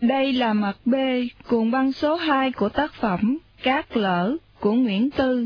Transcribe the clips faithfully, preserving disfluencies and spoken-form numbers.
Đây là mặt B, cuộn băng số hai của tác phẩm Cát Lở của Nguyễn Tư.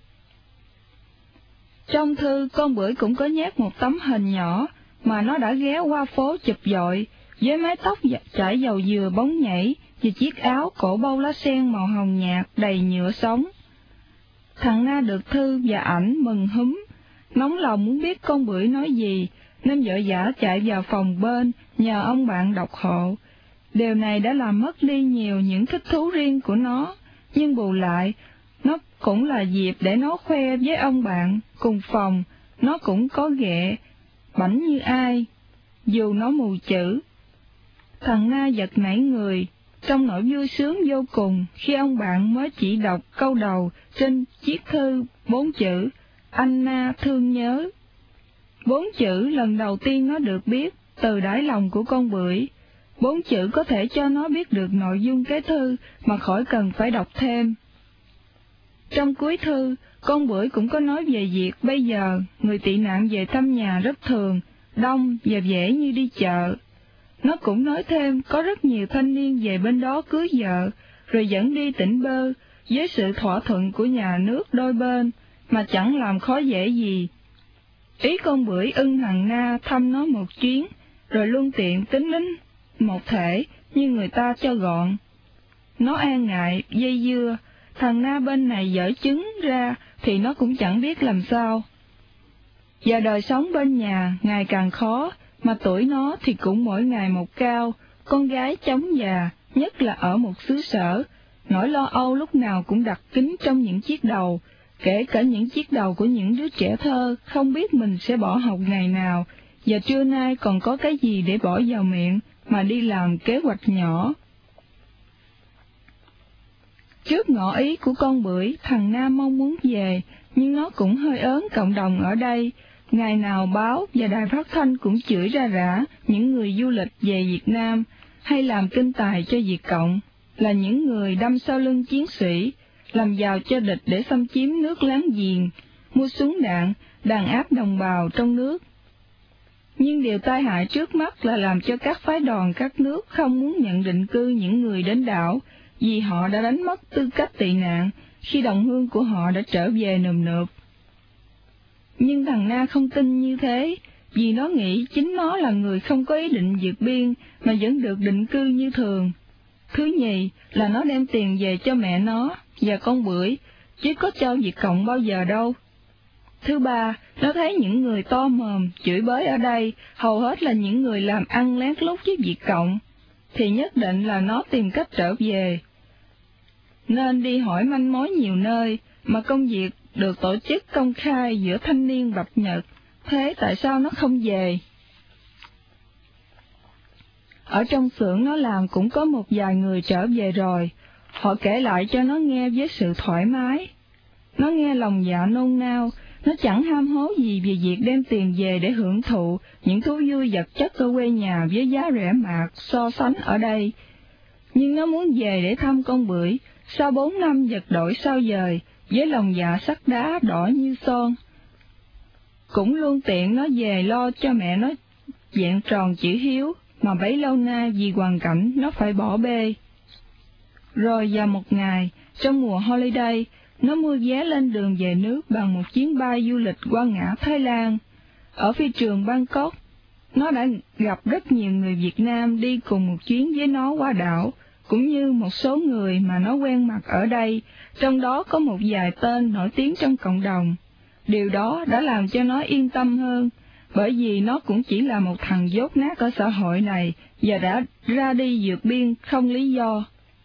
Trong thư, con bưởi cũng có nhét một tấm hình nhỏ mà nó đã ghé qua phố chụp dội, với mái tóc chải dầu dừa bóng nhảy và chiếc áo cổ bâu lá sen màu hồng nhạt đầy nhựa sống. Thằng Na được thư và ảnh mừng húm, nóng lòng muốn biết con bưởi nói gì, nên vội vã chạy vào phòng bên nhờ ông bạn đọc hộ. Điều này đã làm mất đi nhiều những thích thú riêng của nó, nhưng bù lại, nó cũng là dịp để nó khoe với ông bạn cùng phòng, nó cũng có ghẹ, bảnh như ai, dù nó mù chữ. Thằng Na giật nảy người, trong nỗi vui sướng vô cùng khi ông bạn mới chỉ đọc câu đầu trên chiếc thư bốn chữ, anh Na thương nhớ. Bốn chữ lần đầu tiên nó được biết từ đáy lòng của con bưởi. Bốn chữ có thể cho nó biết được nội dung cái thư mà khỏi cần phải đọc thêm. Trong cuối thư, con bưởi cũng có nói về việc bây giờ người tị nạn về thăm nhà rất thường, đông và dễ như đi chợ. Nó cũng nói thêm có rất nhiều thanh niên về bên đó cưới vợ, rồi dẫn đi tỉnh bơ, với sự thỏa thuận của nhà nước đôi bên, mà chẳng làm khó dễ gì. Ý con bưởi ưng thằng Na thăm nó một chuyến, rồi luôn tiện tính lính một thể như người ta cho gọn. Nó e ngại, dây dưa, thằng Na bên này dở chứng ra thì nó cũng chẳng biết làm sao. Và đời sống bên nhà ngày càng khó, mà tuổi nó thì cũng mỗi ngày một cao, con gái chóng già, nhất là ở một xứ sở, nỗi lo âu lúc nào cũng đặt kín trong những chiếc đầu, kể cả những chiếc đầu của những đứa trẻ thơ không biết mình sẽ bỏ học ngày nào, và trưa nay còn có cái gì để bỏ vào miệng mà đi làm kế hoạch nhỏ. Trước ngỏ ý của con bưởi, thằng Nam mong muốn về, nhưng nó cũng hơi ớn cộng đồng ở đây. Ngày nào báo và đài phát thanh cũng chửi ra rã những người du lịch về Việt Nam hay làm kinh tài cho Việt Cộng, là những người đâm sau lưng chiến sĩ, làm giàu cho địch để xâm chiếm nước láng giềng, mua súng đạn, đàn áp đồng bào trong nước. Nhưng điều tai hại trước mắt là làm cho các phái đoàn các nước không muốn nhận định cư những người đến đảo, vì họ đã đánh mất tư cách tị nạn khi đồng hương của họ đã trở về nườm nượp. Nhưng thằng Na không tin như thế, vì nó nghĩ chính nó là người không có ý định vượt biên mà vẫn được định cư như thường. Thứ nhì là nó đem tiền về cho mẹ nó và con bưởi, chứ có cho Việt Cộng bao giờ đâu. Thứ ba, nó thấy những người to mồm, chửi bới ở đây, hầu hết là những người làm ăn lén lút với Việt Cộng, thì nhất định là nó tìm cách trở về. Nên đi hỏi manh mối nhiều nơi, mà công việc được tổ chức công khai giữa thanh niên Bạch Nhật, thế tại sao nó không về? Ở trong xưởng nó làm cũng có một vài người trở về rồi, họ kể lại cho nó nghe với sự thoải mái. Nó nghe lòng dạ nôn nao, nó chẳng ham hố gì về việc đem tiền về để hưởng thụ những thú vui vật chất ở quê nhà với giá rẻ mạt so sánh ở đây. Nhưng nó muốn về để thăm con bưởi, sau bốn năm vật đổi sao dời, với lòng dạ sắt đá đỏ như son. Cũng luôn tiện nó về lo cho mẹ nó vẹn tròn chữ hiếu, mà bấy lâu nay vì hoàn cảnh nó phải bỏ bê. Rồi vào một ngày, trong mùa holiday, nó mua vé lên đường về nước bằng một chuyến bay du lịch qua ngã Thái Lan. Ở phi trường Bangkok, nó đã gặp rất nhiều người Việt Nam đi cùng một chuyến với nó qua đảo, cũng như một số người mà nó quen mặt ở đây, trong đó có một vài tên nổi tiếng trong cộng đồng. Điều đó đã làm cho nó yên tâm hơn, bởi vì nó cũng chỉ là một thằng dốt nát ở xã hội này và đã ra đi vượt biên không lý do.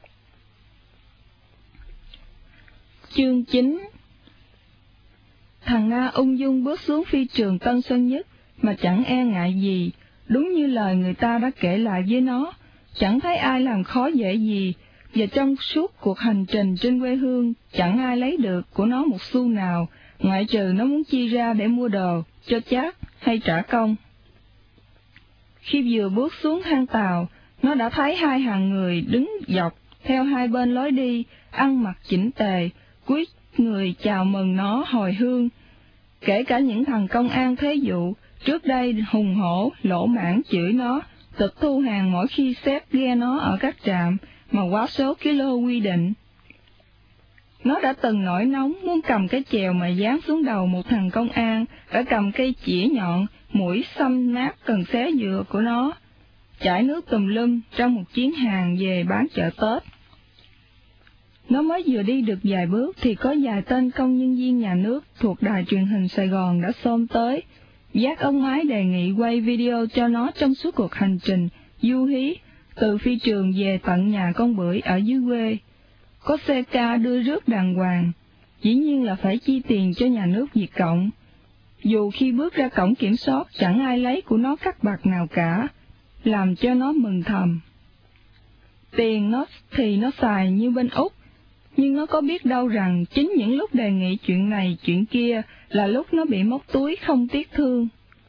Chương chín. Thằng Na ung dung bước xuống phi trường Tân Sơn Nhất mà chẳng e ngại gì, đúng như lời người ta đã kể lại với nó, chẳng thấy ai làm khó dễ gì, và trong suốt cuộc hành trình trên quê hương chẳng ai lấy được của nó một xu nào, ngoại trừ nó muốn chi ra để mua đồ, cho chác hay trả công. Khi vừa bước xuống hang tàu, nó đã thấy hai hàng người đứng dọc theo hai bên lối đi, ăn mặc chỉnh tề, cúi người chào mừng nó hồi hương. Kể cả những thằng công an thế vụ, trước đây hùng hổ, lỗ mãng chửi nó, tịch thu hàng mỗi khi sếp ghe nó ở các trạm mà quá số kilo quy định. Nó đã từng nổi nóng muốn cầm cái chèo mà dán xuống đầu một thằng công an, đã cầm cây chĩa nhọn, mũi xăm nát cần xé dừa của nó, chảy nước tùm lum trong một chuyến hàng về bán chợ Tết. Nó mới vừa đi được vài bước thì có vài tên công nhân viên nhà nước thuộc đài truyền hình Sài Gòn đã xông tới, vác ống máy đề nghị quay video cho nó trong suốt cuộc hành trình du hí từ phi trường về tận nhà con Bưởi ở dưới quê. Có xe ca đưa rước đàng hoàng, dĩ nhiên là phải chi tiền cho nhà nước Việt Cộng. Dù khi bước ra cổng kiểm soát chẳng ai lấy của nó cắt bạc nào cả, làm cho nó mừng thầm. Tiền nó thì nó xài như bên Úc, nhưng nó có biết đâu rằng chính những lúc đề nghị chuyện này chuyện kia là lúc nó bị móc túi không tiếc thương.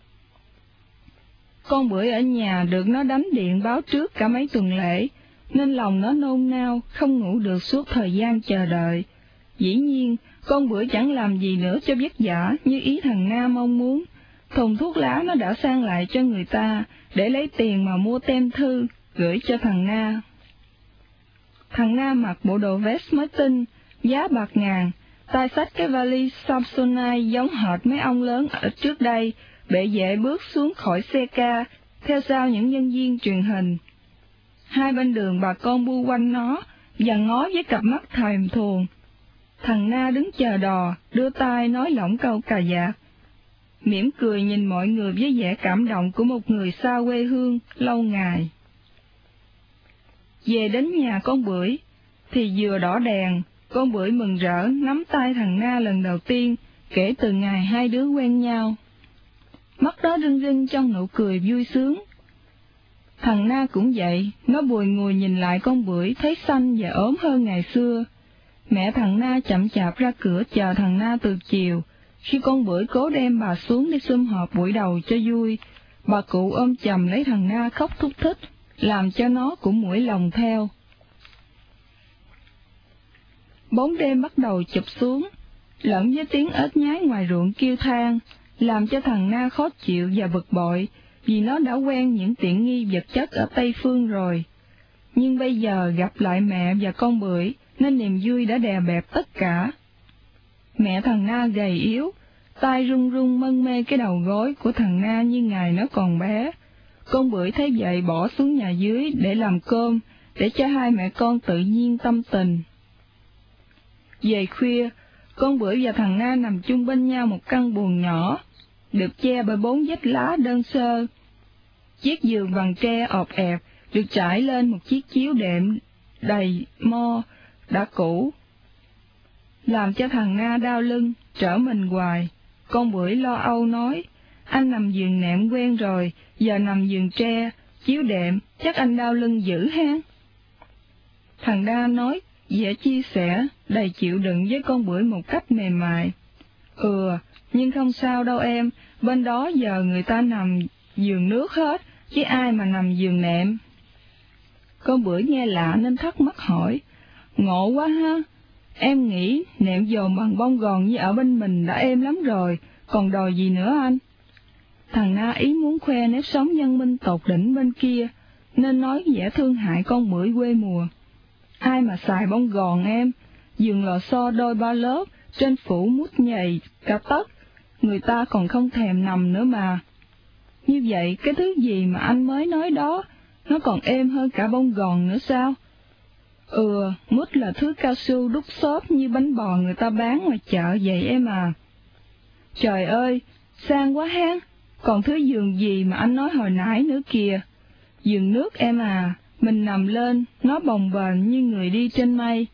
Con Bưởi ở nhà được nó đánh điện báo trước cả mấy tuần lễ, nên lòng nó nôn nao, không ngủ được suốt thời gian chờ đợi. Dĩ nhiên, con Bưởi chẳng làm gì nữa cho vất vả như ý thằng Na mong muốn. Thùng thuốc lá nó đã sang lại cho người ta, để lấy tiền mà mua tem thư, gửi cho thằng Na. Thằng Na mặc bộ đồ vest mới tinh, giá bạc ngàn, tay xách cái vali Samsonite giống hệt mấy ông lớn ở trước đây, bệ vệ bước xuống khỏi xe ca, theo sau những nhân viên truyền hình. Hai bên đường bà con bu quanh nó, và ngó với cặp mắt thèm thuồng. Thằng Na đứng chờ đò, đưa tay nói lỏng câu cà vạt, mỉm cười nhìn mọi người với vẻ cảm động của một người xa quê hương lâu ngày. Về đến nhà con Bưởi, thì vừa đỏ đèn, con Bưởi mừng rỡ nắm tay thằng Na lần đầu tiên kể từ ngày hai đứa quen nhau. Mắt đó rưng rưng trong nụ cười vui sướng. Thằng Na cũng vậy, nó bùi ngùi nhìn lại con Bưởi thấy xanh và ốm hơn ngày xưa. Mẹ thằng Na chậm chạp ra cửa chờ thằng Na từ chiều, khi con Bưởi cố đem bà xuống đi sum họp buổi đầu cho vui. Bà cụ ôm chầm lấy thằng Na khóc thúc thích, làm cho nó cũng mũi lòng theo. Bóng đêm bắt đầu chụp xuống, lẫn với tiếng ếch nhái ngoài ruộng kêu than, làm cho thằng Na khó chịu và bực bội, vì nó đã quen những tiện nghi vật chất ở Tây Phương rồi. Nhưng bây giờ gặp lại mẹ và con Bưởi, nên niềm vui đã đè bẹp tất cả. Mẹ thằng Na gầy yếu, tay run run mân mê cái đầu gối của thằng Na như ngày nó còn bé. Con Bưởi thấy vậy bỏ xuống nhà dưới để làm cơm, để cho hai mẹ con tự nhiên tâm tình. Về khuya, con Bưởi và thằng Na nằm chung bên nhau một căn buồng nhỏ, được che bởi bốn vách lá đơn sơ. Chiếc giường bằng tre ọp ẹp được trải lên một chiếc chiếu đệm đầy mo đã cũ, làm cho thằng Na đau lưng, trở mình hoài. Con Bưởi lo âu nói, anh nằm giường nệm quen rồi, giờ nằm giường tre, chiếu đệm, chắc anh đau lưng dữ ha. Thằng Na nói vẻ chia sẻ, đầy chịu đựng với con Bưởi một cách mềm mại. Ừ, nhưng không sao đâu em, bên đó giờ người ta nằm giường nước hết, chứ ai mà nằm giường nệm. Con Bưởi nghe lạ nên thắc mắc hỏi, ngộ quá ha, em nghĩ nệm dồn bằng bông gòn như ở bên mình đã êm lắm rồi, còn đòi gì nữa anh? Thằng Na ý muốn khoe nếp sống văn minh tột đỉnh bên kia, nên nói vẻ thương hại con Bưởi quê mùa. Ai mà xài bông gòn em, giường lò xo đôi ba lớp, trên phủ mút nhầy cả tấc, người ta còn không thèm nằm nữa mà. Như vậy cái thứ gì mà anh mới nói đó, nó còn êm hơn cả bông gòn nữa sao? Ừ, mút là thứ cao su đúc xốp như bánh bò người ta bán ngoài chợ vậy em à. Trời ơi, sang quá ha, còn thứ giường gì mà anh nói hồi nãy nữa kìa. Giường nước em à, mình nằm lên, nó bồng bềnh như người đi trên mây.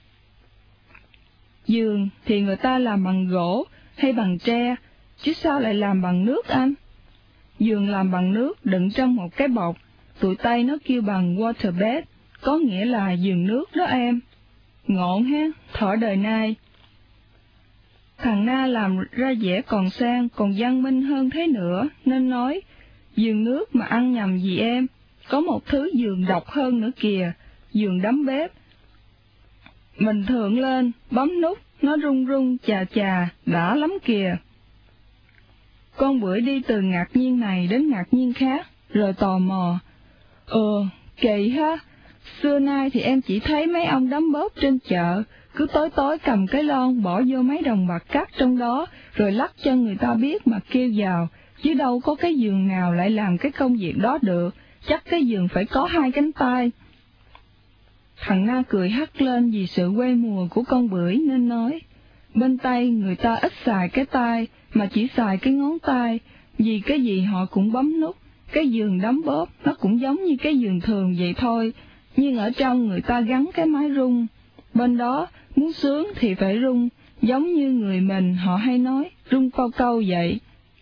Giường thì người ta làm bằng gỗ hay bằng tre, chứ sao lại làm bằng nước anh? Giường làm bằng nước đựng trong một cái bọc, tụi Tây nó kêu bằng waterbed, có nghĩa là giường nước đó em. Ngộ ha, thở đời nay. Thằng Na làm ra vẻ còn sang, còn văn minh hơn thế nữa, nên nói, giường nước mà ăn nhầm gì em, có một thứ giường độc hơn nữa kìa, giường đấm bếp. Mình thượng lên, bấm nút, nó rung rung chà chà, đã lắm kìa. Con Bưởi đi từ ngạc nhiên này đến ngạc nhiên khác, rồi tò mò, Ờ, kỳ ha, xưa nay thì em chỉ thấy mấy ông đấm bóp trên chợ, cứ tối tối cầm cái lon bỏ vô mấy đồng bạc cắt trong đó, rồi lắc cho người ta biết mà kêu vào, chứ đâu có cái giường nào lại làm cái công việc đó được, chắc cái giường phải có hai cánh tay. Thằng Na cười hắt lên vì sự quê mùa của con bưởi nên nói, bên Tây người ta ít xài cái tay, mà chỉ xài cái ngón tay, vì cái gì họ cũng bấm nút, cái giường đấm bóp nó cũng giống như cái giường thường vậy thôi, nhưng ở trong người ta gắn cái máy rung, bên đó muốn sướng thì phải rung, giống như người mình họ hay nói, rung câu câu vậy.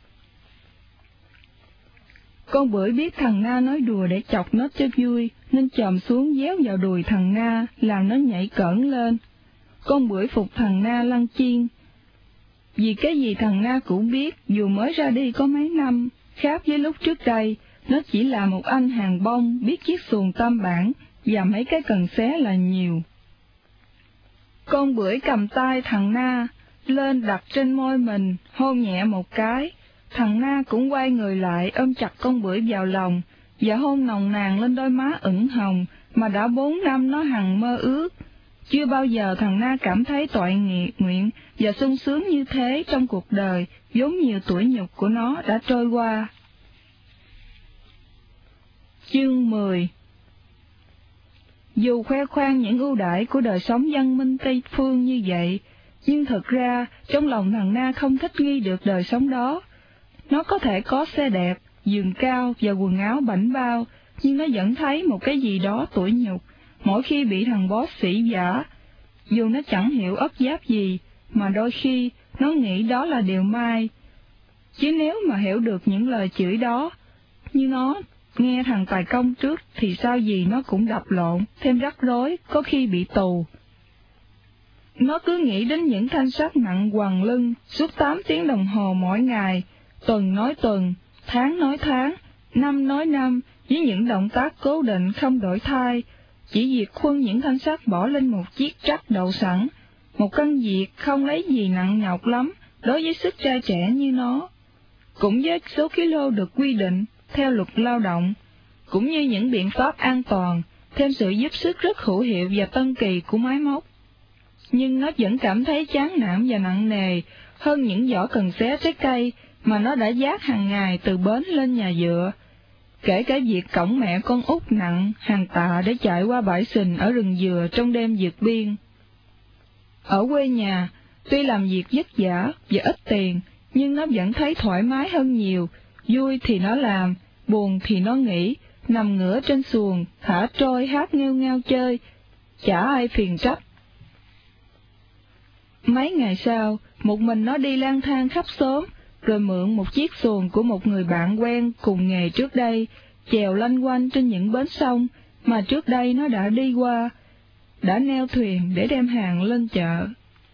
Con bưởi biết thằng Na nói đùa để chọc nó cho vui, nên chồm xuống déo vào đùi thằng Na, làm nó nhảy cẫng lên. Con bưởi phục thằng Na lăn chiên, vì cái gì thằng Na cũng biết, dù mới ra đi có mấy năm, khác với lúc trước đây, nó chỉ là một anh hàng bông biết chiếc xuồng tam bản và mấy cái cần xé là nhiều. Con bưởi cầm tay thằng Na lên đặt trên môi mình, hôn nhẹ một cái. Thằng Na cũng quay người lại ôm chặt con bưởi vào lòng và hôn nồng nàn lên đôi má ửng hồng mà đã bốn năm nó hằng mơ ước. Chưa bao giờ thằng Na cảm thấy toại nguyện nguyện và sung sướng như thế trong cuộc đời vốn nhiều tuổi nhục của nó đã trôi qua. Chương mười. Dù khoe khoang những ưu đãi của đời sống văn minh Tây phương như vậy, nhưng thực ra trong lòng thằng Na không thích nghi được đời sống đó. Nó có thể có xe đẹp, giường cao và quần áo bảnh bao, nhưng nó vẫn thấy một cái gì đó tủi nhục mỗi khi bị thằng boss sỉ vả. Dù nó chẳng hiểu ấp giáp gì, mà đôi khi nó nghĩ đó là điều mai. Chứ nếu mà hiểu được những lời chửi đó, như nó nghe thằng Tài Công trước thì sao gì nó cũng đập lộn, thêm rắc rối, có khi bị tù. Nó cứ nghĩ đến những thanh sắt nặng quằn lưng suốt tám tiếng đồng hồ mỗi ngày, tuần nói tuần, tháng nói tháng, năm nói năm, với những động tác cố định không đổi thay, chỉ việc khuân những thanh sắt bỏ lên một chiếc trắc đậu sẵn, một công việc không lấy gì nặng nhọc lắm đối với sức trai trẻ như nó. Cũng với số kilo được quy định theo luật lao động, cũng như những biện pháp an toàn, thêm sự giúp sức rất hữu hiệu và tân kỳ của máy móc. Nhưng nó vẫn cảm thấy chán nản và nặng nề hơn những giỏ cần xé trái cây mà nó đã vác hàng ngày từ bến lên nhà dựa, kể cả việc cõng mẹ con út nặng hàng tạ để chạy qua bãi sình ở rừng dừa trong đêm vượt biên. Ở quê nhà, tuy làm việc vất vả và ít tiền, nhưng nó vẫn thấy thoải mái hơn nhiều, vui thì nó làm, buồn thì nó nghỉ, nằm ngửa trên xuồng, thả trôi hát nghêu ngao chơi, chả ai phiền trách. Mấy ngày sau, một mình nó đi lang thang khắp xóm, rồi mượn một chiếc xuồng của một người bạn quen cùng nghề trước đây, chèo lanh quanh trên những bến sông mà trước đây nó đã đi qua, đã neo thuyền để đem hàng lên chợ.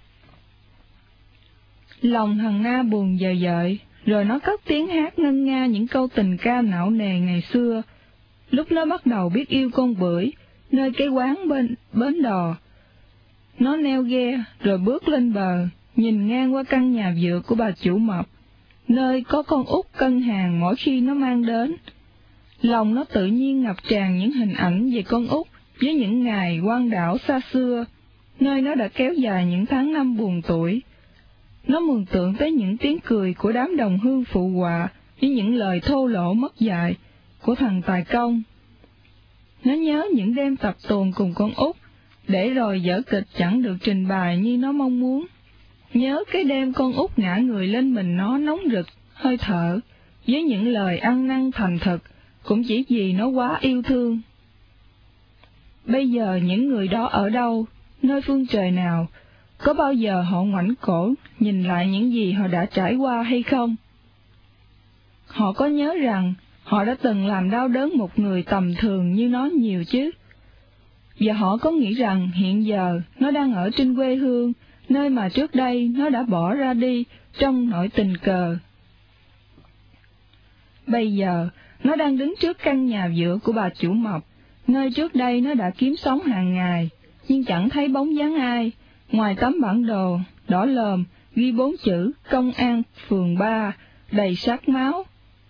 Lòng thằng Na buồn dời dợi, rồi nó cất tiếng hát ngân nga những câu tình ca não nề ngày xưa, lúc nó bắt đầu biết yêu con bưởi, nơi cái quán bên bến đò. Nó neo ghe rồi bước lên bờ, nhìn ngang qua căn nhà vựa của bà chủ mập, nơi có con út cân hàng mỗi khi nó mang đến. Lòng nó tự nhiên ngập tràn những hình ảnh về con út với những ngày quang đảo xa xưa, nơi nó đã kéo dài những tháng năm buồn tuổi. Nó mường tượng tới những tiếng cười của đám đồng hương phụ họa với những lời thô lỗ mất dạy của thằng Tài Công. Nó nhớ những đêm tập tuồng cùng con út, để rồi vở kịch chẳng được trình bày như nó mong muốn. Nhớ cái đêm con út ngã người lên mình nó nóng rực, hơi thở, với những lời ăn năn thành thực, cũng chỉ vì nó quá yêu thương. Bây giờ những người đó ở đâu, nơi phương trời nào, có bao giờ họ ngoảnh cổ nhìn lại những gì họ đã trải qua hay không? Họ có nhớ rằng họ đã từng làm đau đớn một người tầm thường như nó nhiều chứ? Và họ có nghĩ rằng hiện giờ nó đang ở trên quê hương, nơi mà trước đây nó đã bỏ ra đi trong nỗi tình cờ. Bây giờ nó đang đứng trước căn nhà vựa của bà chủ mập, nơi trước đây nó đã kiếm sống hàng ngày, nhưng chẳng thấy bóng dáng ai, ngoài tấm bản đồ đỏ lòm ghi bốn chữ công an phường ba đầy sát máu.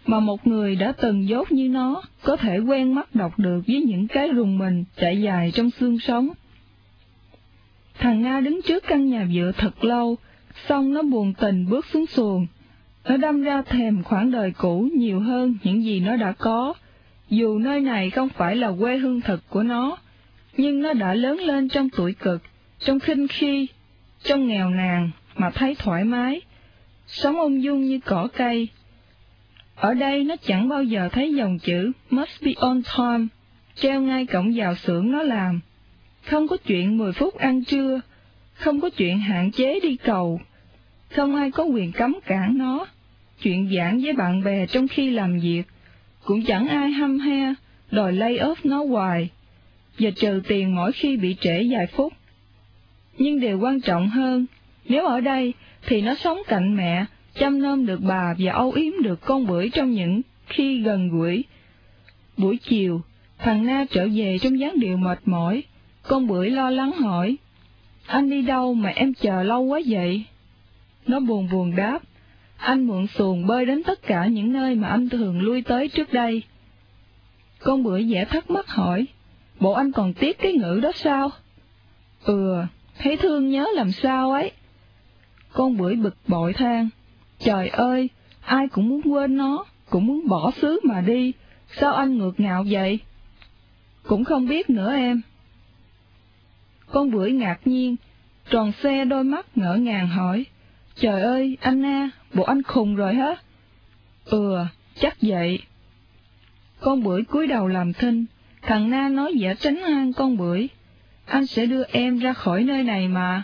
mà một người đã từng dốt như nó có thể quen mắt đọc được với những cái rùng mình chạy dài trong xương sống. Thằng Nga đứng trước căn nhà dựa thật lâu, xong nó buồn tình bước xuống xuồng. Nó đâm ra thèm khoảng đời cũ nhiều hơn những gì nó đã có, dù nơi này không phải là quê hương thực của nó, nhưng nó đã lớn lên trong tuổi cực, trong khinh khi, trong nghèo nàn mà thấy thoải mái, sống ung dung như cỏ cây. Ở đây nó chẳng bao giờ thấy dòng chữ must be on time treo ngay cổng vào xưởng nó làm. Không có chuyện mười phút ăn trưa, không có chuyện hạn chế đi cầu, không ai có quyền cấm cản nó, chuyện giảng với bạn bè trong khi làm việc, cũng chẳng ai hăm he, đòi lay off nó hoài, và trừ tiền mỗi khi bị trễ vài phút. Nhưng điều quan trọng hơn, nếu ở đây thì nó sống cạnh mẹ, chăm nom được bà và âu yếm được con bưởi trong những khi gần gũi. Buổi chiều, thằng Na trở về trong dáng điệu mệt mỏi, con bưởi lo lắng hỏi, anh đi đâu mà em chờ lâu quá vậy? Nó buồn buồn đáp, anh mượn xuồng bơi đến tất cả những nơi mà anh thường lui tới trước đây. Con bưởi vẻ thắc mắc hỏi, bộ anh còn tiếc cái ngữ đó sao? Ừ, thấy thương nhớ làm sao ấy. Con bưởi bực bội than, trời ơi, ai cũng muốn quên nó, cũng muốn bỏ xứ mà đi, sao anh ngược ngạo vậy? Cũng không biết nữa em. Con bưởi ngạc nhiên, tròn xe đôi mắt ngỡ ngàng hỏi, trời ơi, anh Na, bộ anh khùng rồi hả? Ừ, chắc vậy. Con bưởi cúi đầu làm thinh, thằng Na nói vẻ tránh an con bưởi, anh sẽ đưa em ra khỏi nơi này mà.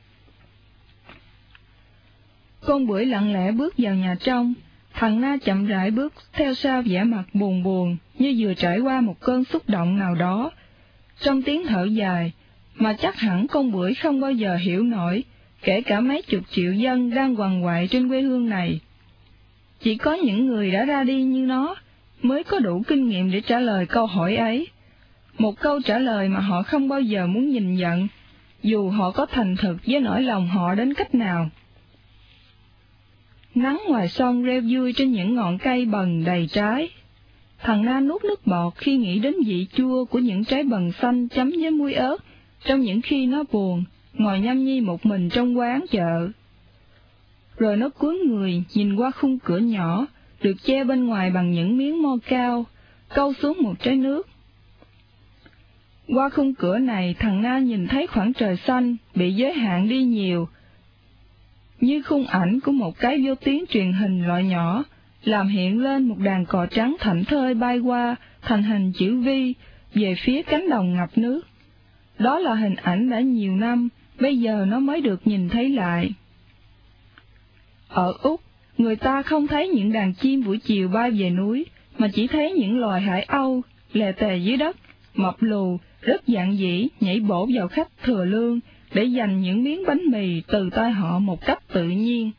Con bưởi lặng lẽ bước vào nhà trong, thằng Na chậm rãi bước theo sau vẻ mặt buồn buồn, như vừa trải qua một cơn xúc động nào đó. Trong tiếng thở dài, mà chắc hẳn con bưởi không bao giờ hiểu nổi, kể cả mấy chục triệu dân đang quằn quại trên quê hương này. Chỉ có những người đã ra đi như nó mới có đủ kinh nghiệm để trả lời câu hỏi ấy, một câu trả lời mà họ không bao giờ muốn nhìn nhận, dù họ có thành thực với nỗi lòng họ đến cách nào. Nắng ngoài sông reo vui trên những ngọn cây bần đầy trái. Thằng Na nuốt nước bọt khi nghĩ đến vị chua của những trái bần xanh chấm với muối ớt, trong những khi nó buồn, ngồi nhâm nhi một mình trong quán chợ. Rồi nó cúi người nhìn qua khung cửa nhỏ, được che bên ngoài bằng những miếng mo cao, câu xuống một trái nước. Qua khung cửa này, thằng Na nhìn thấy khoảng trời xanh bị giới hạn đi nhiều, như khung ảnh của một cái vô tuyến truyền hình loại nhỏ, làm hiện lên một đàn cò trắng thảnh thơi bay qua thành hình chữ V về phía cánh đồng ngập nước. Đó là hình ảnh đã nhiều năm, bây giờ nó mới được nhìn thấy lại. Ở Úc, người ta không thấy những đàn chim buổi chiều bay về núi, mà chỉ thấy những loài hải âu lè tè dưới đất, mập lù, rất dạn dĩ nhảy bổ vào khách thừa lương để giành những miếng bánh mì từ tay họ một cách tự nhiên.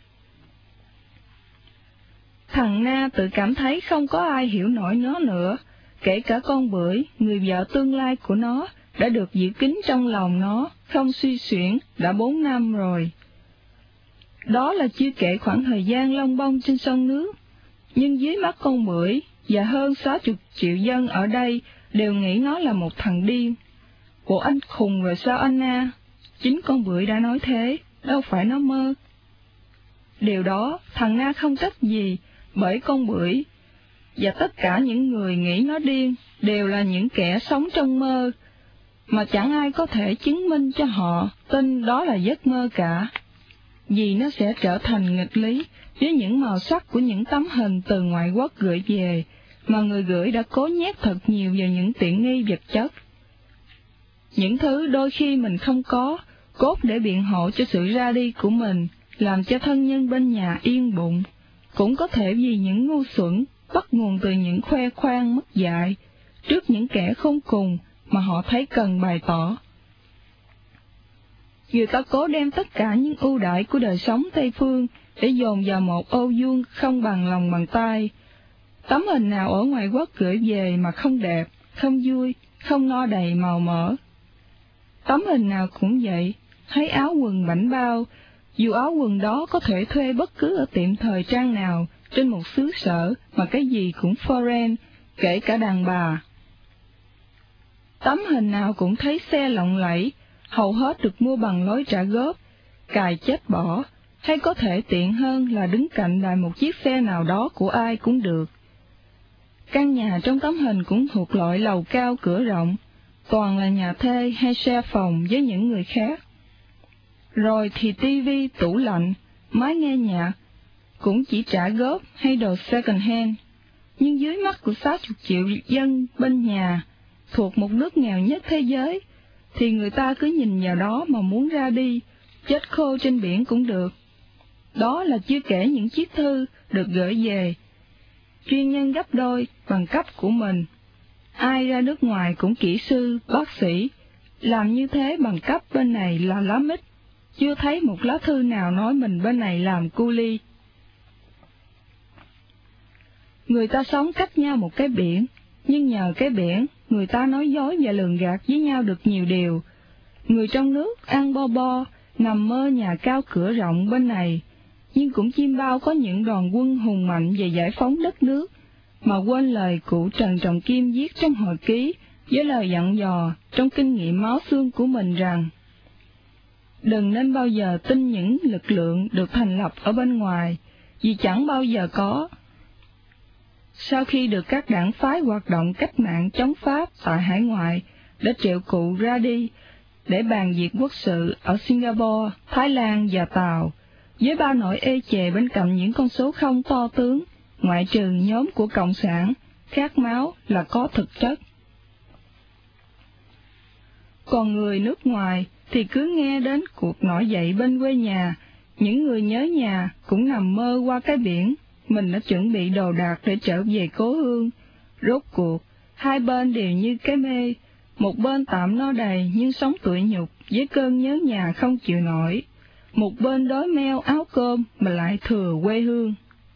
Thằng Na tự cảm thấy không có ai hiểu nổi nó nữa, kể cả con bưởi, người vợ tương lai của nó, đã được giữ kín trong lòng nó, không suy xuyển, đã bốn năm rồi. Đó là chưa kể khoảng thời gian lông bông trên sông nước, nhưng dưới mắt con bưởi và hơn sáu chục triệu dân ở đây đều nghĩ nó là một thằng điên. Bộ anh khùng rồi sao anh Na? Chính con bưởi đã nói thế, đâu phải nó mơ. Điều đó thằng Na không trách gì, bởi con bưởi và tất cả những người nghĩ nó điên đều là những kẻ sống trong mơ, mà chẳng ai có thể chứng minh cho họ tin đó là giấc mơ cả, vì nó sẽ trở thành nghịch lý với những màu sắc của những tấm hình từ ngoại quốc gửi về, mà người gửi đã cố nhét thật nhiều vào những tiện nghi vật chất. Những thứ đôi khi mình không có, cốt để biện hộ cho sự ra đi của mình, làm cho thân nhân bên nhà yên bụng, cũng có thể vì những ngu xuẩn bắt nguồn từ những khoe khoang mất dạy trước những kẻ khôn cùng mà họ thấy cần bày tỏ. Người ta cố đem tất cả những ưu đãi của đời sống Tây Phương để dồn vào một ô vuông không bằng lòng bằng tay. Tấm hình nào ở ngoài quốc gửi về mà không đẹp, không vui, không no đầy màu mỡ. Tấm hình nào cũng vậy, thấy áo quần bảnh bao, dù áo quần đó có thể thuê bất cứ ở tiệm thời trang nào trên một xứ sở mà cái gì cũng foreign, kể cả đàn bà. Tấm hình nào cũng thấy xe lộng lẫy, hầu hết được mua bằng lối trả góp, cài chết bỏ, hay có thể tiện hơn là đứng cạnh đài một chiếc xe nào đó của ai cũng được. Căn nhà trong tấm hình cũng thuộc loại lầu cao cửa rộng, toàn là nhà thuê hay share phòng với những người khác. Rồi thì tivi, tủ lạnh, máy nghe nhạc, cũng chỉ trả góp hay đồ second hand. Nhưng dưới mắt của sáu mươi triệu dân bên nhà, thuộc một nước nghèo nhất thế giới, thì người ta cứ nhìn vào đó mà muốn ra đi, chết khô trên biển cũng được. Đó là chưa kể những chiếc thư được gửi về, chuyên nhân gấp đôi bằng cấp của mình. Ai ra nước ngoài cũng kỹ sư, bác sĩ, làm như thế bằng cấp bên này là lắm ít, chưa thấy một lá thư nào nói mình bên này làm cu li. Người ta sống cách nhau một cái biển, nhưng nhờ cái biển, người ta nói dối và lường gạt với nhau được nhiều điều. Người trong nước ăn bo bo, nằm mơ nhà cao cửa rộng bên này, nhưng cũng chiêm bao có những đoàn quân hùng mạnh về giải phóng đất nước, mà quên lời cụ Trần Trọng Kim viết trong hồi ký với lời dặn dò trong kinh nghiệm máu xương của mình rằng: đừng nên bao giờ tin những lực lượng được thành lập ở bên ngoài, vì chẳng bao giờ có. Sau khi được các đảng phái hoạt động cách mạng chống Pháp tại hải ngoại đã triệu cụ ra đi để bàn việc quốc sự ở Singapore, Thái Lan và Tàu, với bao nỗi ê chề bên cạnh những con số không to tướng, ngoại trừ nhóm của Cộng sản, khát máu là có thực chất. Còn người nước ngoài thì cứ nghe đến cuộc nổi dậy bên quê nhà, những người nhớ nhà cũng nằm mơ qua cái biển, mình đã chuẩn bị đồ đạc để trở về cố hương. Rốt cuộc, hai bên đều như cái mê, một bên tạm no đầy nhưng sống tủi nhục với cơn nhớ nhà không chịu nổi, một bên đói meo áo cơm mà lại thừa quê hương.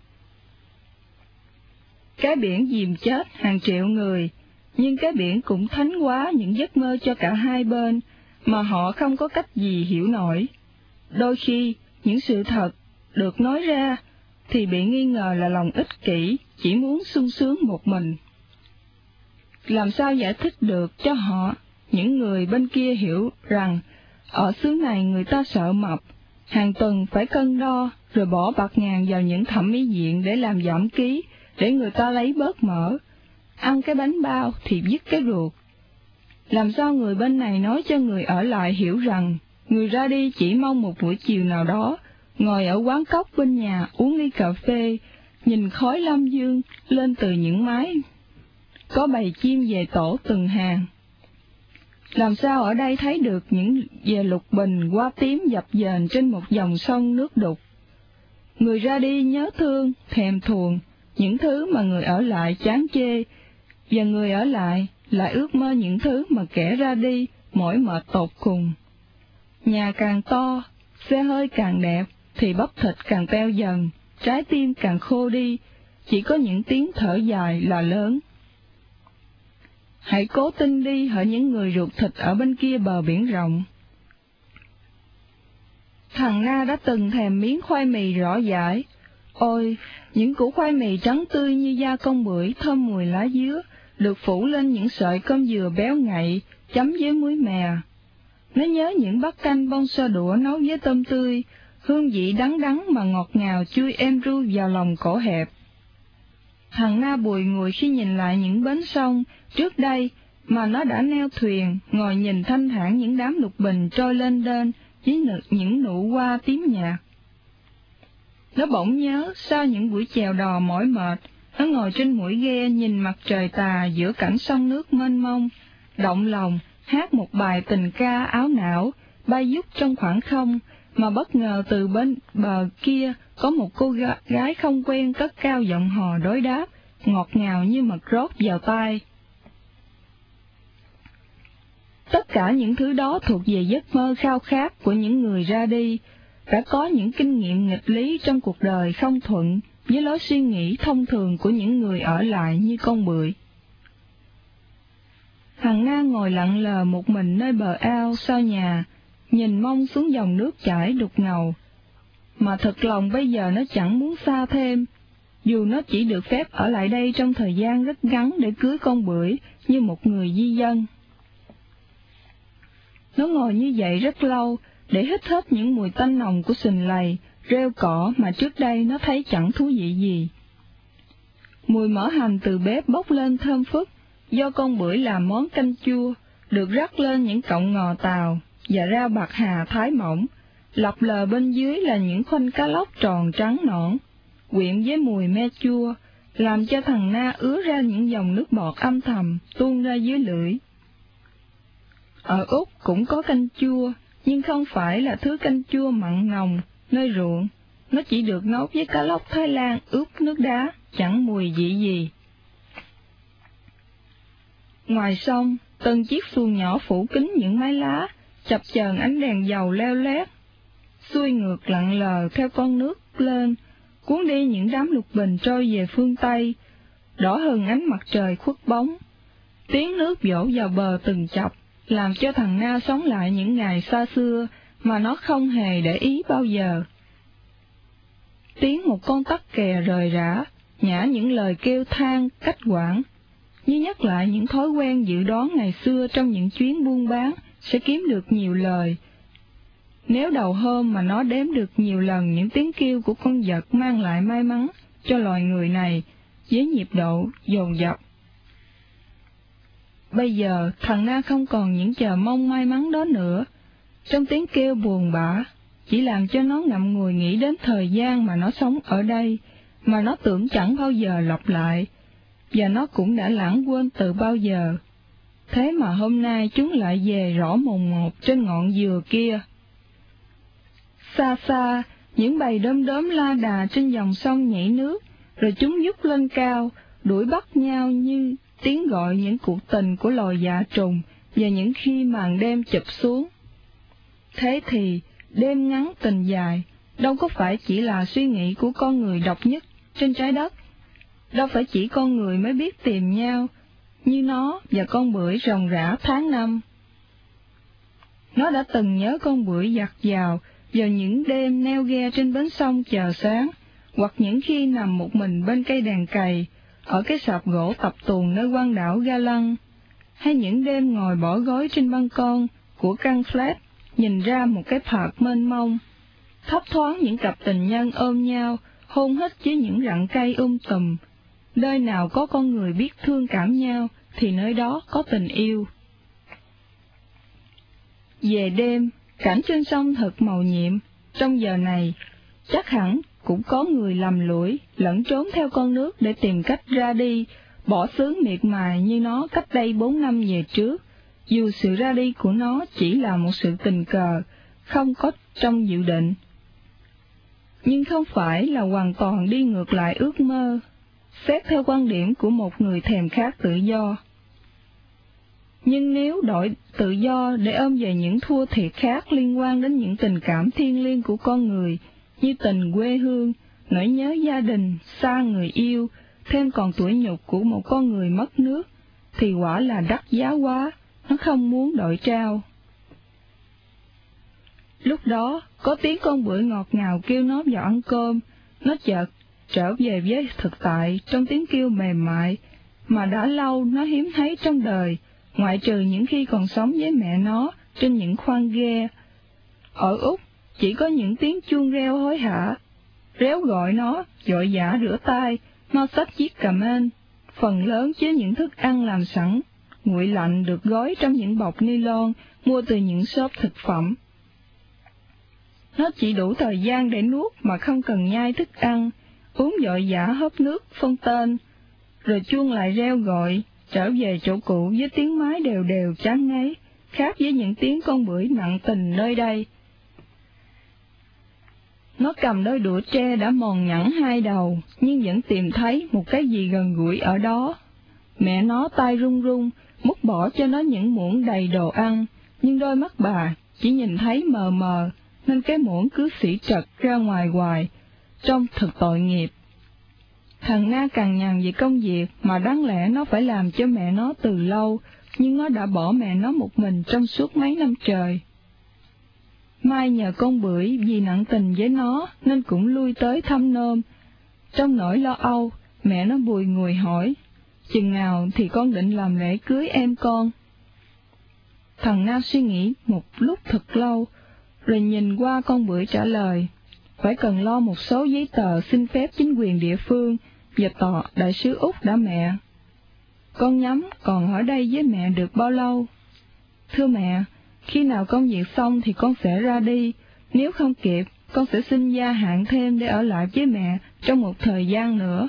Cái biển dìm chết hàng triệu người, nhưng cái biển cũng thánh hóa những giấc mơ cho cả hai bên, mà họ không có cách gì hiểu nổi. Đôi khi, những sự thật được nói ra thì bị nghi ngờ là lòng ích kỷ, chỉ muốn sung sướng một mình. Làm sao giải thích được cho họ, những người bên kia hiểu rằng ở xứ này người ta sợ mập, hàng tuần phải cân đo, rồi bỏ bạc ngàn vào những thẩm mỹ viện để làm giảm ký, để người ta lấy bớt mỡ. Ăn cái bánh bao thì dứt cái ruột. Làm sao người bên này nói cho người ở lại hiểu rằng người ra đi chỉ mong một buổi chiều nào đó, ngồi ở quán cóc bên nhà uống ly cà phê, nhìn khói lâm dương lên từ những mái, có bầy chim về tổ từng hàng. Làm sao ở đây thấy được những về lục bình hoa tím dập dềnh trên một dòng sông nước đục. Người ra đi nhớ thương, thèm thuồng những thứ mà người ở lại chán chê, và người ở lại lại ước mơ những thứ mà kẻ ra đi mỏi mệt tột cùng. Nhà càng to, xe hơi càng đẹp, thì bắp thịt càng teo dần, trái tim càng khô đi, chỉ có những tiếng thở dài là lớn. Hãy cố tin đi hỡi những người ruột thịt ở bên kia bờ biển rộng. Thằng Na đã từng thèm miếng khoai mì rõ dãi. Ôi, những củ khoai mì trắng tươi như da con bưởi thơm mùi lá dứa, được phủ lên những sợi cơm dừa béo ngậy, chấm với muối mè. Nó nhớ những bát canh bông sơ đũa nấu với tôm tươi, hương vị đắng đắng mà ngọt ngào chui êm ru vào lòng cổ hẹp. Thằng Na bùi ngùi khi nhìn lại những bến sông trước đây mà nó đã neo thuyền, ngồi nhìn thanh thản những đám lục bình trôi lên đên với những nụ hoa tím nhạt. Nó bỗng nhớ sau những buổi chèo đò mỏi mệt, nó ngồi trên mũi ghe nhìn mặt trời tà giữa cảnh sông nước mênh mông, động lòng hát một bài tình ca áo não, bay vút trong khoảng không, mà bất ngờ từ bên bờ kia có một cô gái không quen cất cao giọng hò đối đáp, ngọt ngào như mật rót vào tai. Tất cả những thứ đó thuộc về giấc mơ khao khát của những người ra đi, đã có những kinh nghiệm nghịch lý trong cuộc đời không thuận với lối suy nghĩ thông thường của những người ở lại như con bưởi. Thằng Na ngồi lặng lờ một mình nơi bờ ao sau nhà, nhìn mông xuống dòng nước chảy đục ngầu, mà thật lòng bây giờ nó chẳng muốn xa thêm, dù nó chỉ được phép ở lại đây trong thời gian rất ngắn để cưới con bưởi như một người di dân. Nó ngồi như vậy rất lâu, để hít hết những mùi tanh nồng của sình lầy, rêu cỏ mà trước đây nó thấy chẳng thú vị gì. Mùi mỡ hành từ bếp bốc lên thơm phức, do con bưởi làm món canh chua, được rắc lên những cọng ngò tàu và rau bạc hà thái mỏng, lập lờ bên dưới là những khoanh cá lóc tròn trắng nõn, quyện với mùi me chua, làm cho thằng Na ứa ra những dòng nước bọt âm thầm tuôn ra dưới lưỡi. Ở Úc cũng có canh chua, nhưng không phải là thứ canh chua mặn nồng nơi ruộng, nó chỉ được nấu với cá lóc Thái Lan ướp nước đá, chẳng mùi vị gì. Ngoài sông, từng chiếc xuồng nhỏ phủ kín những mái lá, chập chờn ánh đèn dầu leo lét, xuôi ngược lặng lờ theo con nước lên, cuốn đi những đám lục bình trôi về phương Tây, đỏ hơn ánh mặt trời khuất bóng. Tiếng nước vỗ vào bờ từng chập, làm cho thằng Na sống lại những ngày xa xưa mà nó không hề để ý bao giờ. Tiếng một con tắc kè rời rã, nhả những lời kêu than cách quãng, như nhắc lại những thói quen dự đoán ngày xưa trong những chuyến buôn bán sẽ kiếm được nhiều lời. Nếu đầu hôm mà nó đếm được nhiều lần những tiếng kêu của con vật mang lại may mắn cho loài người này với nhịp độ dồn dập. Bây giờ thằng Na không còn những chờ mong may mắn đó nữa. Trong tiếng kêu buồn bã chỉ làm cho nó ngậm ngùi nghĩ đến thời gian mà nó sống ở đây, mà nó tưởng chẳng bao giờ lặp lại, và nó cũng đã lãng quên từ bao giờ. Thế mà hôm nay chúng lại về rõ mồn một trên ngọn dừa kia. Xa xa, những bầy đom đóm la đà trên dòng sông nhảy nước, rồi chúng vút lên cao, đuổi bắt nhau như tiếng gọi những cuộc tình của loài dạ trùng và những khi màn đêm chụp xuống. Thế thì, đêm ngắn tình dài, đâu có phải chỉ là suy nghĩ của con người độc nhất trên trái đất. Đâu phải chỉ con người mới biết tìm nhau, như nó và con bưởi ròng rã tháng năm. Nó đã từng nhớ con bưởi dạt dào vào những đêm neo ghe trên bến sông chờ sáng, hoặc những khi nằm một mình bên cây đàn cày, ở cái sạp gỗ tập tuồng nơi quang đảo Ga Lăng, hay những đêm ngồi bỏ gối trên ban công của căn flat, nhìn ra một cái park mênh mông, thấp thoáng những cặp tình nhân ôm nhau, hôn hít với những rặng cây um tùm. Nơi nào có con người biết thương cảm nhau, thì nơi đó có tình yêu. Về đêm, cảnh trên sông thật màu nhiệm. Trong giờ này, chắc hẳn cũng có người lầm lũi, lẫn trốn theo con nước để tìm cách ra đi, bỏ xứ miệt mài như nó cách đây bốn năm về trước, dù sự ra đi của nó chỉ là một sự tình cờ, không có trong dự định. Nhưng không phải là hoàn toàn đi ngược lại ước mơ, xét theo quan điểm của một người thèm khát tự do. Nhưng nếu đổi tự do để ôm về những thua thiệt khác liên quan đến những tình cảm thiêng liêng của con người, như tình quê hương, nỗi nhớ gia đình, xa người yêu, thêm còn tủi nhục của một con người mất nước, thì quả là đắt giá quá, nó không muốn đổi trao. Lúc đó, có tiếng con bưởi ngọt ngào kêu nó vào ăn cơm, nó chợt trở về với thực tại trong tiếng kêu mềm mại, mà đã lâu nó hiếm thấy trong đời, ngoại trừ những khi còn sống với mẹ nó trên những khoang ghe. Ở Úc, chỉ có những tiếng chuông reo hối hả, réo gọi nó, vội vã rửa tay, nó xách chiếc cà mên, phần lớn chứa những thức ăn làm sẵn, nguội lạnh được gói trong những bọc ni lon mua từ những shop thực phẩm. Nó chỉ đủ thời gian để nuốt mà không cần nhai thức ăn, uống vội vã hớp nước phân tên, rồi chuông lại reo gọi, trở về chỗ cũ với tiếng mái đều đều chán ngấy, khác với những tiếng con bưởi nặng tình nơi đây. Nó cầm đôi đũa tre đã mòn nhẵn hai đầu, nhưng vẫn tìm thấy một cái gì gần gũi ở đó. Mẹ nó tay run run, múc bỏ cho nó những muỗng đầy đồ ăn, nhưng đôi mắt bà chỉ nhìn thấy mờ mờ, nên cái muỗng cứ xỉ trật ra ngoài hoài, trông thật tội nghiệp. Thằng Na cằn nhằn về công việc mà đáng lẽ nó phải làm cho mẹ nó từ lâu, nhưng nó đã bỏ mẹ nó một mình trong suốt mấy năm trời. Mai nhờ con bưởi vì nặng tình với nó nên cũng lui tới thăm nôm, Trong nỗi lo âu, mẹ nó bùi ngùi hỏi, chừng nào thì con định làm lễ cưới em con? Thằng Nga suy nghĩ một lúc thật lâu, rồi nhìn qua con bưởi trả lời, phải cần lo một số giấy tờ xin phép chính quyền địa phương và tòa đại sứ Úc đã mẹ. Con nhắm còn ở đây với mẹ được bao lâu? Thưa mẹ, khi nào công việc xong thì con sẽ ra đi, nếu không kịp, con sẽ xin gia hạn thêm để ở lại với mẹ trong một thời gian nữa.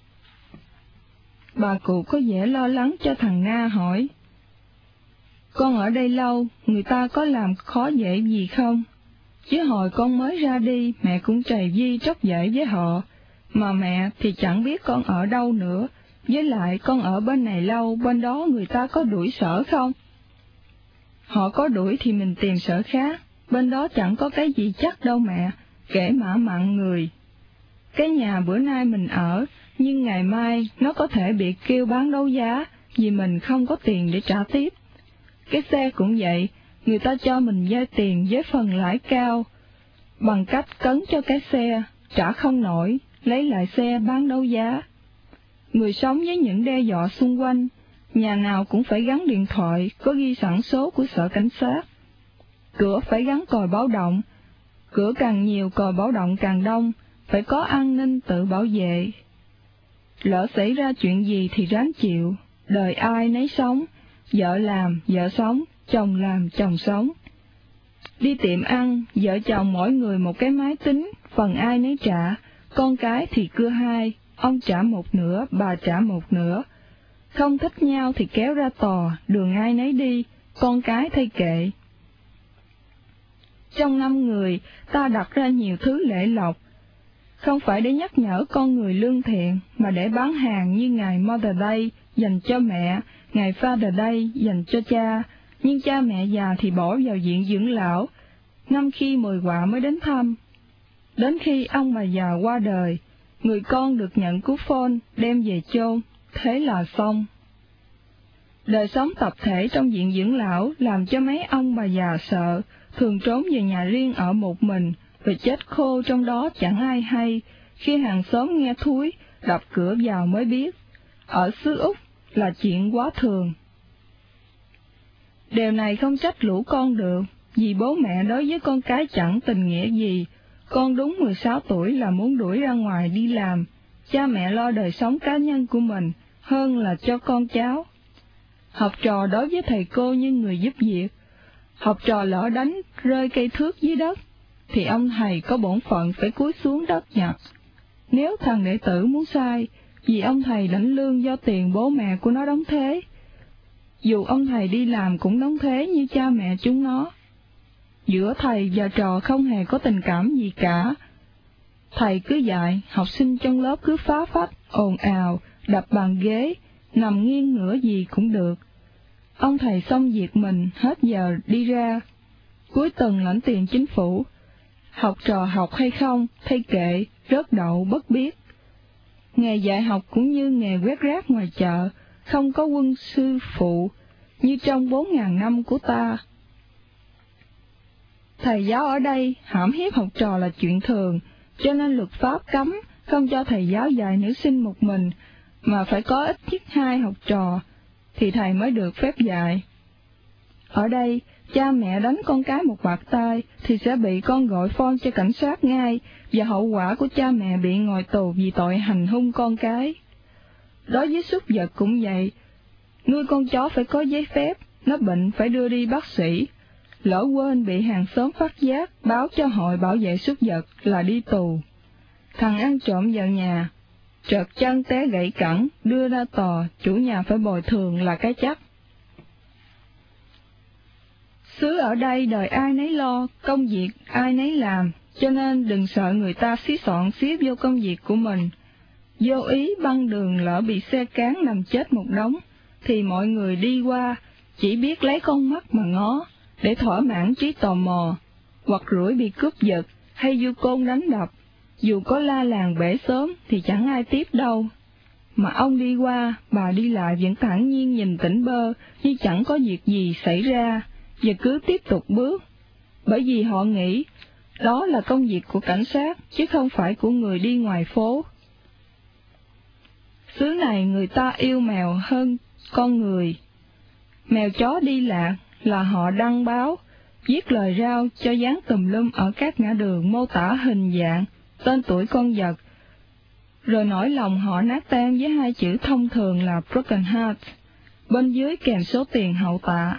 Bà cụ có vẻ lo lắng cho thằng Nga hỏi, con ở đây lâu, người ta có làm khó dễ gì không? Chứ hồi con mới ra đi, mẹ cũng trầy di tróc dễ với họ, mà mẹ thì chẳng biết con ở đâu nữa, với lại con ở bên này lâu, bên đó người ta có đuổi sở không? Họ có đuổi thì mình tìm sở khác, bên đó chẳng có cái gì chắc đâu mẹ, kể mã mặn người. Cái nhà bữa nay mình ở, nhưng ngày mai nó có thể bị kêu bán đấu giá, vì mình không có tiền để trả tiếp. Cái xe cũng vậy, người ta cho mình vay tiền với phần lãi cao, bằng cách cấn cho cái xe, trả không nổi, lấy lại xe bán đấu giá. Người sống với những đe dọa xung quanh, nhà nào cũng phải gắn điện thoại, có ghi sẵn số của sở cảnh sát. Cửa phải gắn còi báo động, cửa càng nhiều còi báo động càng đông, phải có an ninh tự bảo vệ. Lỡ xảy ra chuyện gì thì ráng chịu, đời ai nấy sống, vợ làm, vợ sống, chồng làm, chồng sống. Đi tiệm ăn, vợ chồng mỗi người một cái máy tính, phần ai nấy trả, con cái thì cưa hai, ông trả một nửa, bà trả một nửa. Không thích nhau thì kéo ra tòa, đường ai nấy đi, con cái thay kệ. Trong năm người, ta đặt ra nhiều thứ lễ lộc, không phải để nhắc nhở con người lương thiện, mà để bán hàng như ngày Mother Day dành cho mẹ, ngày Father Day dành cho cha, nhưng cha mẹ già thì bỏ vào viện dưỡng lão, năm khi mười quạ mới đến thăm. Đến khi ông bà già qua đời, người con được nhận cú phone đem về chôn, thế là xong. Đời sống tập thể trong viện dưỡng lão làm cho mấy ông bà già sợ, thường trốn về nhà riêng ở một mình, và chết khô trong đó chẳng ai hay, khi hàng xóm nghe thúi, đập cửa vào mới biết. Ở xứ Úc là chuyện quá thường. Điều này không trách lũ con được, vì bố mẹ đối với con cái chẳng tình nghĩa gì. Con đúng mười sáu tuổi là muốn đuổi ra ngoài đi làm, cha mẹ lo đời sống cá nhân của mình hơn là cho con cháu. Học trò đối với thầy cô như người giúp việc, học trò lỡ đánh rơi cây thước dưới đất, thì ông thầy có bổn phận phải cúi xuống đất nhặt. Nếu thằng đệ tử muốn sai, vì ông thầy lãnh lương do tiền bố mẹ của nó đóng thế, dù ông thầy đi làm cũng đóng thế như cha mẹ chúng nó. Giữa thầy và trò không hề có tình cảm gì cả. Thầy cứ dạy, học sinh trong lớp cứ phá phách, ồn ào, đập bàn ghế, nằm nghiêng ngửa gì cũng được. Ông thầy xong việc mình, hết giờ đi ra. Cuối tuần lãnh tiền chính phủ. Học trò học hay không, thay kệ, rớt đậu bất biết. Nghề dạy học cũng như nghề quét rác ngoài chợ, không có quân sư phụ, như trong bốn ngàn năm của ta. Thầy giáo ở đây hãm hiếp học trò là chuyện thường, cho nên luật pháp cấm không cho thầy giáo dạy nữ sinh một mình, mà phải có ít nhất hai học trò, thì thầy mới được phép dạy. Ở đây, cha mẹ đánh con cái một bạt tai thì sẽ bị con gọi phone cho cảnh sát ngay, và hậu quả của cha mẹ bị ngồi tù vì tội hành hung con cái. Đối với súc vật cũng vậy, nuôi con chó phải có giấy phép, nó bệnh phải đưa đi bác sĩ. Lỡ quên bị hàng xóm phát giác, báo cho hội bảo vệ súc vật là đi tù. Thằng ăn trộm vào nhà, trợt chân té gãy cẳng, đưa ra tòa, chủ nhà phải bồi thường là cái chắc. Xứ ở đây đời ai nấy lo, công việc ai nấy làm, cho nên đừng sợ người ta xí soạn xí vô công việc của mình. Vô ý băng đường lỡ bị xe cán nằm chết một đống, thì mọi người đi qua chỉ biết lấy con mắt mà ngó, để thỏa mãn trí tò mò, hoặc rủi bị cướp giật hay du côn đánh đập. Dù có la làng bể xóm thì chẳng ai tiếp đâu. Mà ông đi qua, bà đi lại vẫn thản nhiên nhìn tỉnh bơ như chẳng có việc gì xảy ra, và cứ tiếp tục bước. Bởi vì họ nghĩ đó là công việc của cảnh sát, chứ không phải của người đi ngoài phố. Xứ này người ta yêu mèo hơn con người. Mèo chó đi lạc là họ đăng báo, viết lời rao cho dán tùm lum ở các ngã đường mô tả hình dạng, tên tuổi con vật, rồi nỗi lòng họ nát tan với hai chữ thông thường là broken heart, bên dưới kèm số tiền hậu tạ.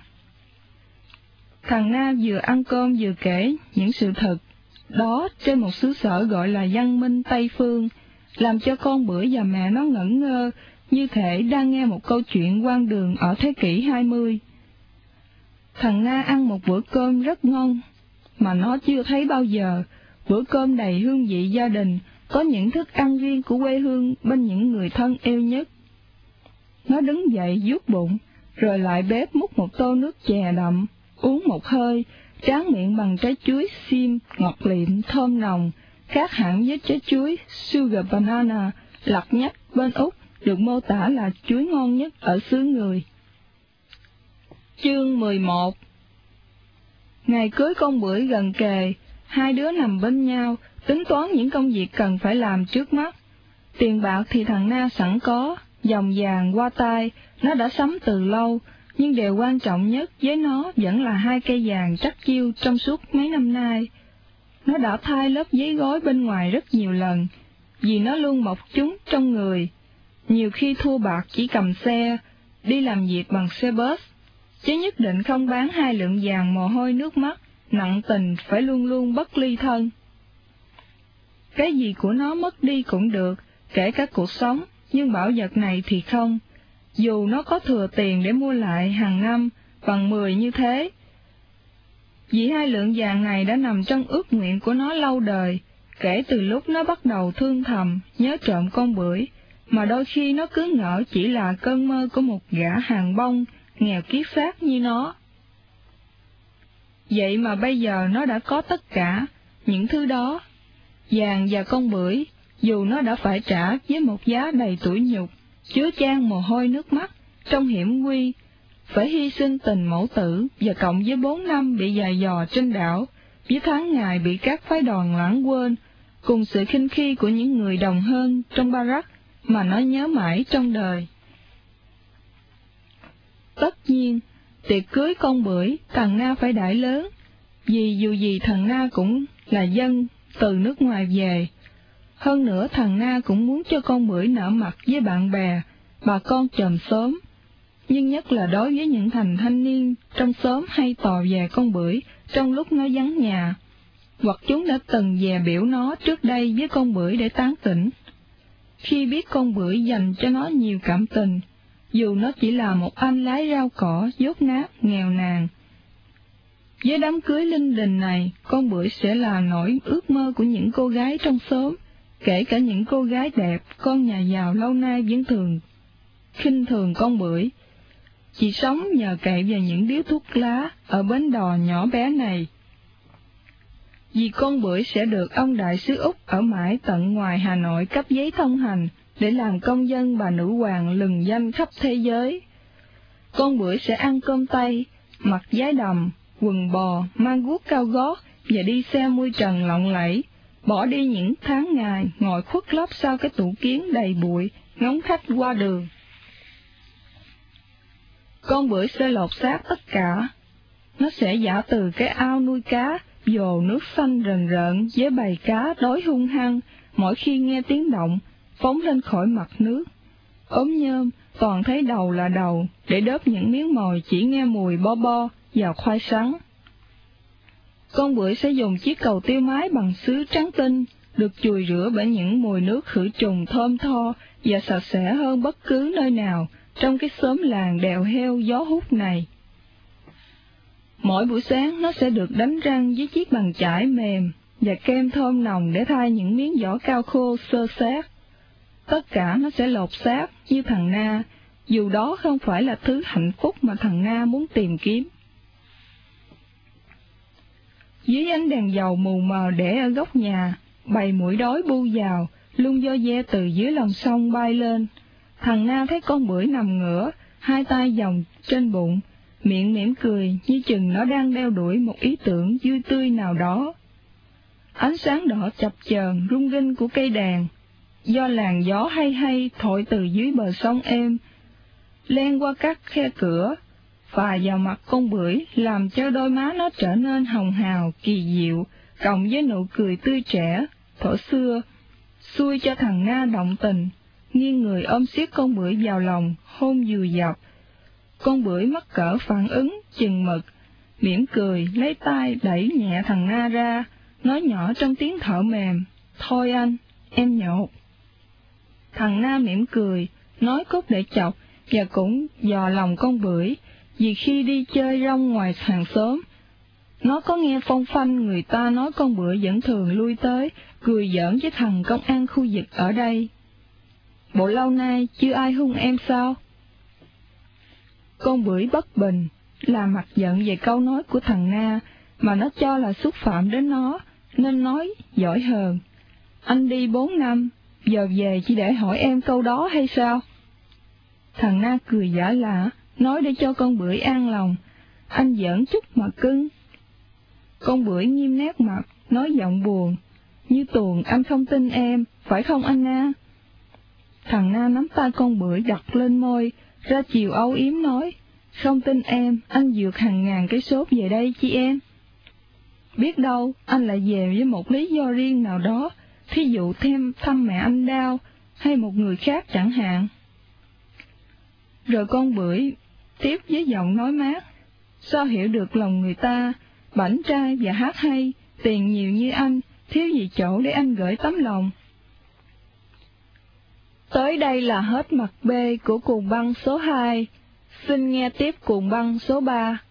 Thằng Na vừa ăn cơm vừa kể những sự thật đó trên một xứ sở gọi là văn minh Tây Phương, làm cho con bưởi và mẹ nó ngẩn ngơ, như thể đang nghe một câu chuyện hoang đường ở thế kỷ hai mươi. Thằng Na ăn một bữa cơm rất ngon, mà nó chưa thấy bao giờ, bữa cơm đầy hương vị gia đình, có những thức ăn riêng của quê hương bên những người thân yêu nhất. Nó đứng dậy vuốt bụng, rồi lại bếp múc một tô nước chè đậm, uống một hơi, tráng miệng bằng trái chuối xiêm ngọt liệm thơm nồng, khác hẳn với trái chuối sugar banana lặt nhách bên Úc, được mô tả là chuối ngon nhất ở xứ người. Chương mười một. Ngày cưới con bưởi gần kề, hai đứa nằm bên nhau, tính toán những công việc cần phải làm trước mắt. Tiền bạc thì thằng Na sẵn có, vòng vàng qua tay, nó đã sắm từ lâu, nhưng điều quan trọng nhất với nó vẫn là hai cây vàng trắc chiêu trong suốt mấy năm nay. Nó đã thay lớp giấy gói bên ngoài rất nhiều lần, vì nó luôn mọc chúng trong người. Nhiều khi thua bạc chỉ cầm xe, đi làm việc bằng xe bus, chứ nhất định không bán hai lượng vàng mồ hôi nước mắt, nặng tình phải luôn luôn bất ly thân. Cái gì của nó mất đi cũng được, kể cả cuộc sống, nhưng bảo vật này thì không. Dù nó có thừa tiền để mua lại hàng năm bằng mười như thế, vì hai lượng vàng này đã nằm trong ước nguyện của nó lâu đời, kể từ lúc nó bắt đầu thương thầm, nhớ trộm con bưởi, mà đôi khi nó cứ ngỡ chỉ là cơn mơ của một gã hàng bông, nghèo kiết xác như nó. Vậy mà bây giờ nó đã có tất cả những thứ đó, vàng và con bưởi, dù nó đã phải trả với một giá đầy tủi nhục, chứa chan mồ hôi nước mắt, trong hiểm nguy, phải hy sinh tình mẫu tử, và cộng với bốn năm bị dài dò trên đảo, với tháng ngày bị các phái đoàn lãng quên, cùng sự khinh khi của những người đồng hơn trong Barak mà nó nhớ mãi trong đời. Tất nhiên, tiệc cưới con bưởi, thằng Na phải đãi lớn, vì dù gì thằng Na cũng là dân từ nước ngoài về. Hơn nữa thằng Na cũng muốn cho con bưởi nở mặt với bạn bè, bà con chòm xóm. Nhưng nhất là đối với những thành thanh niên trong xóm hay tò về con bưởi trong lúc nó vắng nhà, hoặc chúng đã từng dè biểu nó trước đây với con bưởi để tán tỉnh. Khi biết con bưởi dành cho nó nhiều cảm tình, dù nó chỉ là một anh lái rau cỏ dốt nát nghèo nàn. Với đám cưới linh đình này, con bưởi sẽ là nỗi ước mơ của những cô gái trong xóm, kể cả những cô gái đẹp, con nhà giàu lâu nay vẫn thường khinh thường con bưởi, chỉ sống nhờ cậy vào những điếu thuốc lá ở bến đò nhỏ bé này. Vì con bưởi sẽ được ông đại sứ Úc ở mãi tận ngoài Hà Nội cấp giấy thông hành để làm công dân bà nữ hoàng lừng danh khắp thế giới. Con bưởi sẽ ăn cơm tây, mặc váy đầm, quần bò, mang guốc cao gót và đi xe mui trần lộng lẫy, bỏ đi những tháng ngày ngồi khuất lấp sau cái tủ kiến đầy bụi, ngóng khách qua đường. Con bưởi sẽ lột xác tất cả. Nó sẽ giả từ cái ao nuôi cá, vồ nước xanh rần rợn với bầy cá đói hung hăng, mỗi khi nghe tiếng động, phóng lên khỏi mặt nước. Ốm nhơm, toàn thấy đầu là đầu, để đớp những miếng mồi chỉ nghe mùi bo bo vào khoai sắn. Con bưởi sẽ dùng chiếc cầu tiêu mái bằng sứ trắng tinh, được chùi rửa bởi những mùi nước khử trùng thơm tho và sạch sẽ hơn bất cứ nơi nào trong cái xóm làng đèo heo gió hút này. Mỗi buổi sáng nó sẽ được đánh răng với chiếc bàn chải mềm và kem thơm nồng để thay những miếng vỏ cao khô xơ xác. Tất cả nó sẽ lột xác như thằng Na, dù đó không phải là thứ hạnh phúc mà thằng Na muốn tìm kiếm. Dưới ánh đèn dầu mù mờ để ở góc nhà, bầy muỗi đói bu vào, lung do ve từ dưới lòng sông bay lên. Thằng Na thấy con bưởi nằm ngửa, hai tay vòng trên bụng, miệng mỉm cười như chừng nó đang đeo đuổi một ý tưởng vui tươi nào đó. Ánh sáng đỏ chập chờn rung rinh của cây đèn, do làn gió hay hay thổi từ dưới bờ sông êm, len qua các khe cửa, phà vào mặt con bưởi, làm cho đôi má nó trở nên hồng hào, kỳ diệu, cộng với nụ cười tươi trẻ, thuở xưa, xui cho thằng Na động tình, nghiêng người ôm siết con bưởi vào lòng, hôn dùi dập. Con bưởi mắc cỡ phản ứng, chừng mực, mỉm cười, lấy tay đẩy nhẹ thằng Na ra, nói nhỏ trong tiếng thở mềm, thôi anh, em nhột. Thằng Na mỉm cười, nói cốt để chọc, và cũng dò lòng con bưởi, vì khi đi chơi rong ngoài hàng xóm, nó có nghe phong phanh người ta nói con bưởi vẫn thường lui tới, cười giỡn với thằng công an khu vực ở đây. Bộ lâu nay chưa ai hung em sao? Con bưởi bất bình, là mặt giận về câu nói của thằng Na, mà nó cho là xúc phạm đến nó, nên nói giỏi hờn. Anh đi bốn năm, giờ về chỉ để hỏi em câu đó hay sao? Thằng Na cười giả lạ, nói để cho con bưởi an lòng, anh giỡn chút mà cưng. Con bưởi nghiêm nét mặt, nói giọng buồn, như tuồng anh không tin em, phải không anh Na? Thằng Na nắm tay con bưởi đặt lên môi, ra chiều âu yếm nói, không tin em, anh vượt hàng ngàn cây số về đây chi em. Biết đâu, anh lại về với một lý do riêng nào đó, thí dụ thêm thăm mẹ anh đau, hay một người khác chẳng hạn. Rồi con bưởi tiếp với giọng nói mát, sao hiểu được lòng người ta, bảnh trai và hát hay, tiền nhiều như anh, thiếu gì chỗ để anh gửi tấm lòng. Tới đây là hết mặt B của cuồng băng số hai, xin nghe tiếp cuồng băng số ba.